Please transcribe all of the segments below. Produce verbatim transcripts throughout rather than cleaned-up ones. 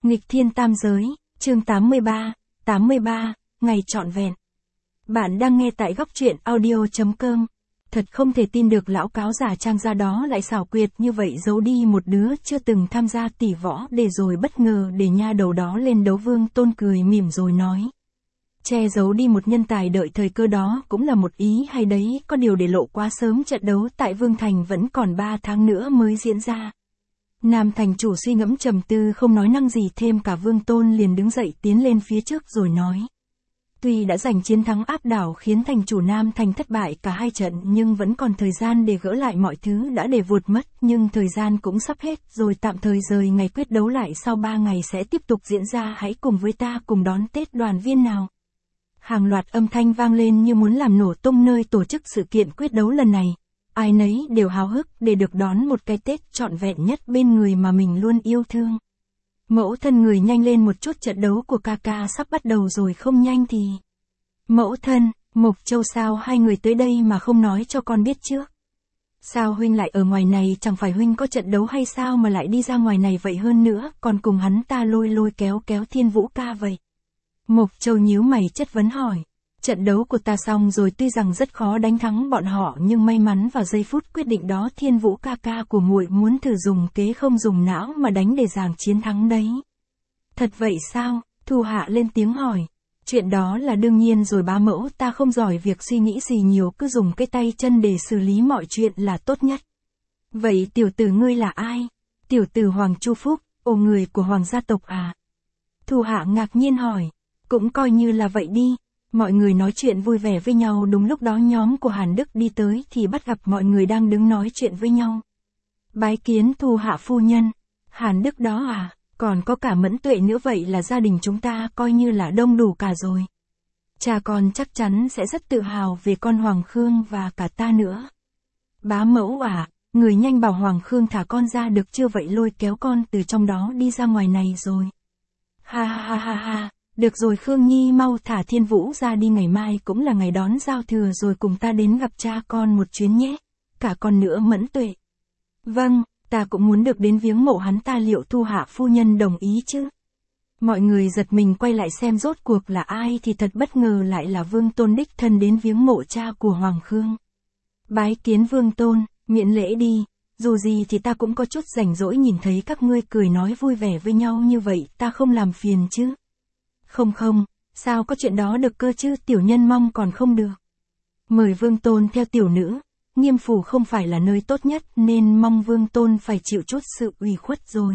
Nghịch thiên tam giới, chương tám mươi ba, tám mươi ba, ngày trọn vẹn. Bạn đang nghe tại góc truyện audio.com. Thật không thể tin được lão cáo giả Trang gia đó lại xảo quyệt như vậy, giấu đi một đứa chưa từng tham gia tỷ võ để rồi bất ngờ để nha đầu đó lên đấu. Vương Tôn cười mỉm rồi nói. Che giấu đi một nhân tài đợi thời cơ đó cũng là một ý hay đấy, có điều để lộ quá sớm, trận đấu tại Vương Thành vẫn còn ba tháng nữa mới diễn ra. Nam thành chủ suy ngẫm trầm tư không nói năng gì thêm cả. Vương Tôn liền đứng dậy tiến lên phía trước rồi nói. Tuy đã giành chiến thắng áp đảo khiến thành chủ Nam thành thất bại cả hai trận, nhưng vẫn còn thời gian để gỡ lại mọi thứ đã để vụt mất, nhưng thời gian cũng sắp hết rồi, tạm thời rời ngày quyết đấu lại sau ba ngày sẽ tiếp tục diễn ra, hãy cùng với ta cùng đón Tết đoàn viên nào. Hàng loạt âm thanh vang lên như muốn làm nổ tung nơi tổ chức sự kiện quyết đấu lần này. Ai nấy đều háo hức để được đón một cái Tết trọn vẹn nhất bên người mà mình luôn yêu thương. Mẫu thân, người nhanh lên một chút, trận đấu của ca ca sắp bắt đầu rồi, không nhanh thì... Mẫu thân, Mộc Châu, sao hai người tới đây mà không nói cho con biết trước? Sao huynh lại ở ngoài này, chẳng phải huynh có trận đấu hay sao mà lại đi ra ngoài này vậy, hơn nữa còn cùng hắn ta lôi lôi kéo kéo Thiên Vũ ca vậy? Mộc Châu nhíu mày chất vấn hỏi. Trận đấu của ta xong rồi, tuy rằng rất khó đánh thắng bọn họ, nhưng may mắn vào giây phút quyết định đó Thiên Vũ ca ca của muội muốn thử dùng kế không dùng não mà đánh để giành chiến thắng đấy. Thật vậy sao? Thu Hạ lên tiếng hỏi. Chuyện đó là đương nhiên rồi bá mẫu, ta không giỏi việc suy nghĩ gì nhiều, cứ dùng cái tay chân để xử lý mọi chuyện là tốt nhất. Vậy tiểu tử ngươi là ai? Tiểu tử Hoàng Chu Phúc, ồ, người của Hoàng gia tộc à? Thu Hạ ngạc nhiên hỏi. Cũng coi như là vậy đi. Mọi người nói chuyện vui vẻ với nhau, đúng lúc đó nhóm của Hàn Đức đi tới thì bắt gặp mọi người đang đứng nói chuyện với nhau. Bái kiến Thu Hạ phu nhân. Hàn Đức đó à? Còn có cả Mẫn Tuệ nữa, vậy là gia đình chúng ta coi như là đông đủ cả rồi. Cha con chắc chắn sẽ rất tự hào về con Hoàng Khương và cả ta nữa. Bá mẫu à, người nhanh bảo Hoàng Khương thả con ra được chưa, vậy lôi kéo con từ trong đó đi ra ngoài này rồi. Ha ha ha ha ha. Được rồi Khương Nhi, mau thả Thiên Vũ ra đi, ngày mai cũng là ngày đón giao thừa rồi, cùng ta đến gặp cha con một chuyến nhé. Cả con nữa Mẫn Tuệ. Vâng, ta cũng muốn được đến viếng mộ hắn ta, liệu Thu Hạ phu nhân đồng ý chứ? Mọi người giật mình quay lại xem rốt cuộc là ai thì thật bất ngờ lại là Vương Tôn đích thân đến viếng mộ cha của Hoàng Khương. Bái kiến Vương Tôn, miễn lễ đi. Dù gì thì ta cũng có chút rảnh rỗi, nhìn thấy các ngươi cười nói vui vẻ với nhau như vậy, ta không làm phiền chứ? Không không, sao có chuyện đó được cơ chứ, tiểu nhân mong còn không được. Mời Vương Tôn theo tiểu nữ, Nghiêm phủ không phải là nơi tốt nhất nên mong Vương Tôn phải chịu chút sự ủy khuất rồi.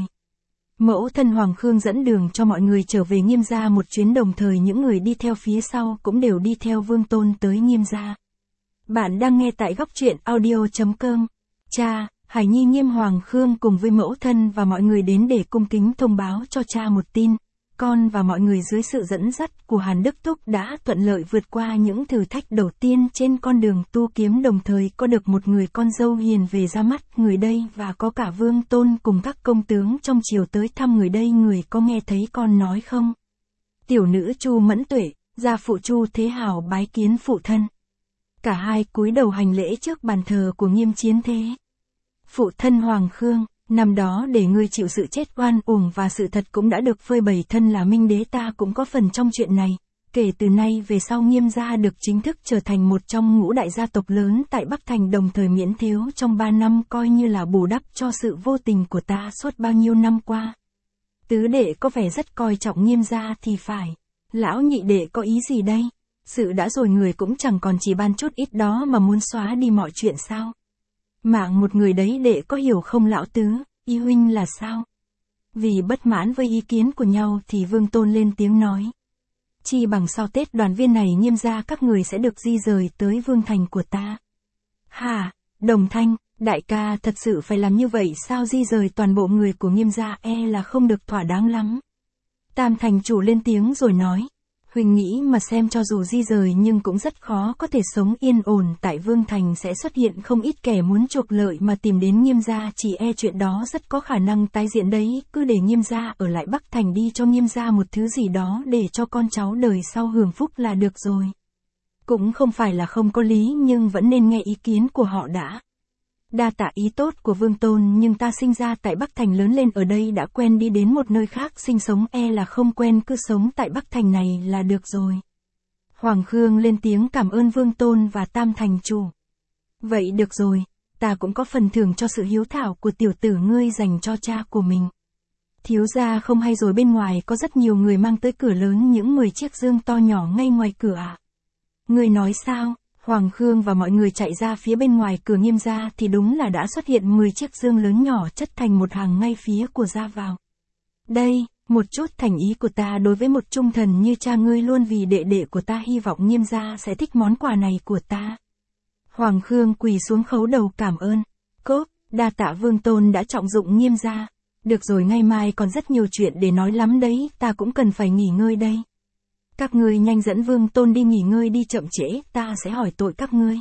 Mẫu thân Hoàng Khương dẫn đường cho mọi người trở về Nghiêm gia một chuyến, đồng thời những người đi theo phía sau cũng đều đi theo Vương Tôn tới Nghiêm gia. Bạn đang nghe tại góc truyện audio.com. Cha, Hải Nhi Nghiêm Hoàng Khương cùng với mẫu thân và mọi người đến để cung kính thông báo cho cha một tin. Con và mọi người dưới sự dẫn dắt của Hàn Đức Thúc đã thuận lợi vượt qua những thử thách đầu tiên trên con đường tu kiếm, đồng thời có được một người con dâu hiền về ra mắt người đây, và có cả Vương Tôn cùng các công tướng trong triều tới thăm người đây. Người có nghe thấy con nói không? Tiểu nữ Chu Mẫn Tuệ, gia phụ Chu Thế Hào bái kiến phụ thân. Cả hai cúi đầu hành lễ trước bàn thờ của Nghiêm Chiến Thế. Phụ thân Hoàng Khương, năm đó để ngươi chịu sự chết oan uổng và sự thật cũng đã được phơi bày, thân là Minh Đế ta cũng có phần trong chuyện này. Kể từ nay về sau Nghiêm gia được chính thức trở thành một trong ngũ đại gia tộc lớn tại Bắc Thành, đồng thời miễn thiếu trong ba năm, coi như là bù đắp cho sự vô tình của ta suốt bao nhiêu năm qua. Tứ đệ có vẻ rất coi trọng Nghiêm gia thì phải. Lão nhị đệ có ý gì đây? Sự đã rồi, người cũng chẳng còn chỉ ban chút ít đó mà muốn xóa đi mọi chuyện sao? Mạng một người đấy đệ có hiểu không lão tứ, y huynh là sao? Vì bất mãn với ý kiến của nhau thì Vương Tôn lên tiếng nói. Chi bằng sau Tết đoàn viên này Nghiêm gia các người sẽ được di rời tới Vương Thành của ta. Hả, Đồng Thanh, đại ca thật sự phải làm như vậy sao? Di rời toàn bộ người của Nghiêm gia e là không được thỏa đáng lắm. Tam thành chủ lên tiếng rồi nói. Huynh nghĩ mà xem, cho dù di rời nhưng cũng rất khó có thể sống yên ổn tại Vương Thành, sẽ xuất hiện không ít kẻ muốn chuộc lợi mà tìm đến Nghiêm gia, chỉ e chuyện đó rất có khả năng tái diễn đấy. Cứ để Nghiêm gia ở lại Bắc Thành đi, cho Nghiêm gia một thứ gì đó để cho con cháu đời sau hưởng phúc là được rồi. Cũng không phải là không có lý, nhưng vẫn nên nghe ý kiến của họ đã. Đa tạ ý tốt của Vương Tôn, nhưng ta sinh ra tại Bắc Thành, lớn lên ở đây, đã quen đi đến một nơi khác sinh sống e là không quen, cứ sống tại Bắc Thành này là được rồi. Hoàng Khương lên tiếng cảm ơn Vương Tôn và Tam thành chủ. Vậy được rồi, ta cũng có phần thưởng cho sự hiếu thảo của tiểu tử ngươi dành cho cha của mình. Thiếu gia không hay rồi, bên ngoài có rất nhiều người mang tới cửa lớn những mười chiếc dương to nhỏ ngay ngoài cửa à? Ngươi nói sao? Hoàng Khương và mọi người chạy ra phía bên ngoài cửa Nghiêm gia thì đúng là đã xuất hiện mười chiếc dương lớn nhỏ chất thành một hàng ngay phía của ra vào. Đây, một chút thành ý của ta đối với một trung thần như cha ngươi luôn vì đệ đệ của ta, hy vọng Nghiêm gia sẽ thích món quà này của ta. Hoàng Khương quỳ xuống khấu đầu cảm ơn. Cốp, đa tạ Vương Tôn đã trọng dụng Nghiêm gia. Được rồi, ngày mai còn rất nhiều chuyện để nói lắm đấy, ta cũng cần phải nghỉ ngơi đây. Các ngươi nhanh dẫn Vương Tôn đi nghỉ ngơi đi, chậm trễ, ta sẽ hỏi tội các ngươi.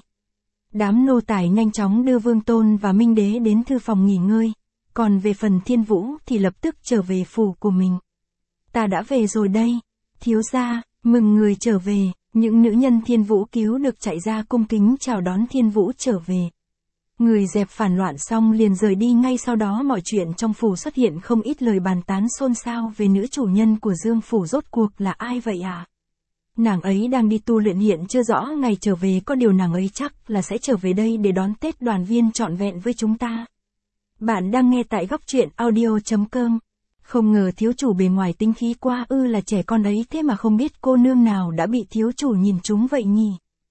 Đám nô tài nhanh chóng đưa Vương Tôn và Minh Đế đến thư phòng nghỉ ngơi, còn về phần Thiên Vũ thì lập tức trở về phủ của mình. Ta đã về rồi đây, thiếu gia, mừng người trở về, những nữ nhân Thiên Vũ cứu được chạy ra cung kính chào đón Thiên Vũ trở về. Người dẹp phản loạn xong liền rời đi, ngay sau đó mọi chuyện trong phủ xuất hiện không ít lời bàn tán xôn xao về nữ chủ nhân của Dương phủ rốt cuộc là ai vậy à? Nàng ấy đang đi tu luyện, hiện chưa rõ ngày trở về, có điều nàng ấy chắc là sẽ trở về đây để đón Tết đoàn viên trọn vẹn với chúng ta. Bạn đang nghe tại góc truyện audio chấm com. Không ngờ thiếu chủ bề ngoài tính khí quá ư là trẻ con ấy, thế mà không biết cô nương nào đã bị thiếu chủ nhìn trúng vậy nhỉ?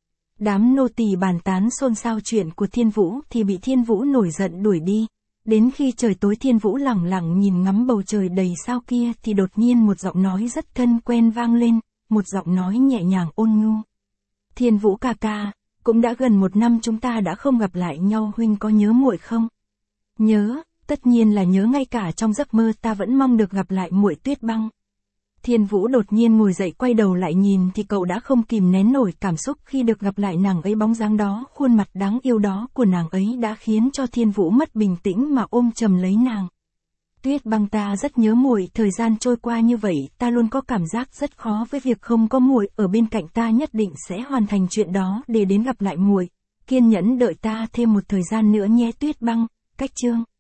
Đám nô tỳ bàn tán xôn xao chuyện của Thiên Vũ thì bị Thiên Vũ nổi giận đuổi đi. Đến khi trời tối, Thiên Vũ lẳng lặng nhìn ngắm bầu trời đầy sao kia thì đột nhiên một giọng nói rất thân quen vang lên, một giọng nói nhẹ nhàng ôn nhu. Thiên Vũ ca ca, cũng đã gần một năm chúng ta đã không gặp lại nhau, huynh có nhớ muội không? Nhớ, tất nhiên là nhớ, ngay cả trong giấc mơ ta vẫn mong được gặp lại muội Tuyết Băng. Thiên Vũ đột nhiên ngồi dậy, quay đầu lại nhìn thì cậu đã không kìm nén nổi cảm xúc khi được gặp lại nàng ấy. Bóng dáng đó, khuôn mặt đáng yêu đó của nàng ấy đã khiến cho Thiên Vũ mất bình tĩnh mà ôm chầm lấy nàng. Tuyết Băng, ta rất nhớ muội, thời gian trôi qua như vậy, ta luôn có cảm giác rất khó với việc không có muội ở bên cạnh, ta nhất định sẽ hoàn thành chuyện đó để đến gặp lại muội. Kiên nhẫn đợi ta thêm một thời gian nữa nhé Tuyết Băng. Cách chương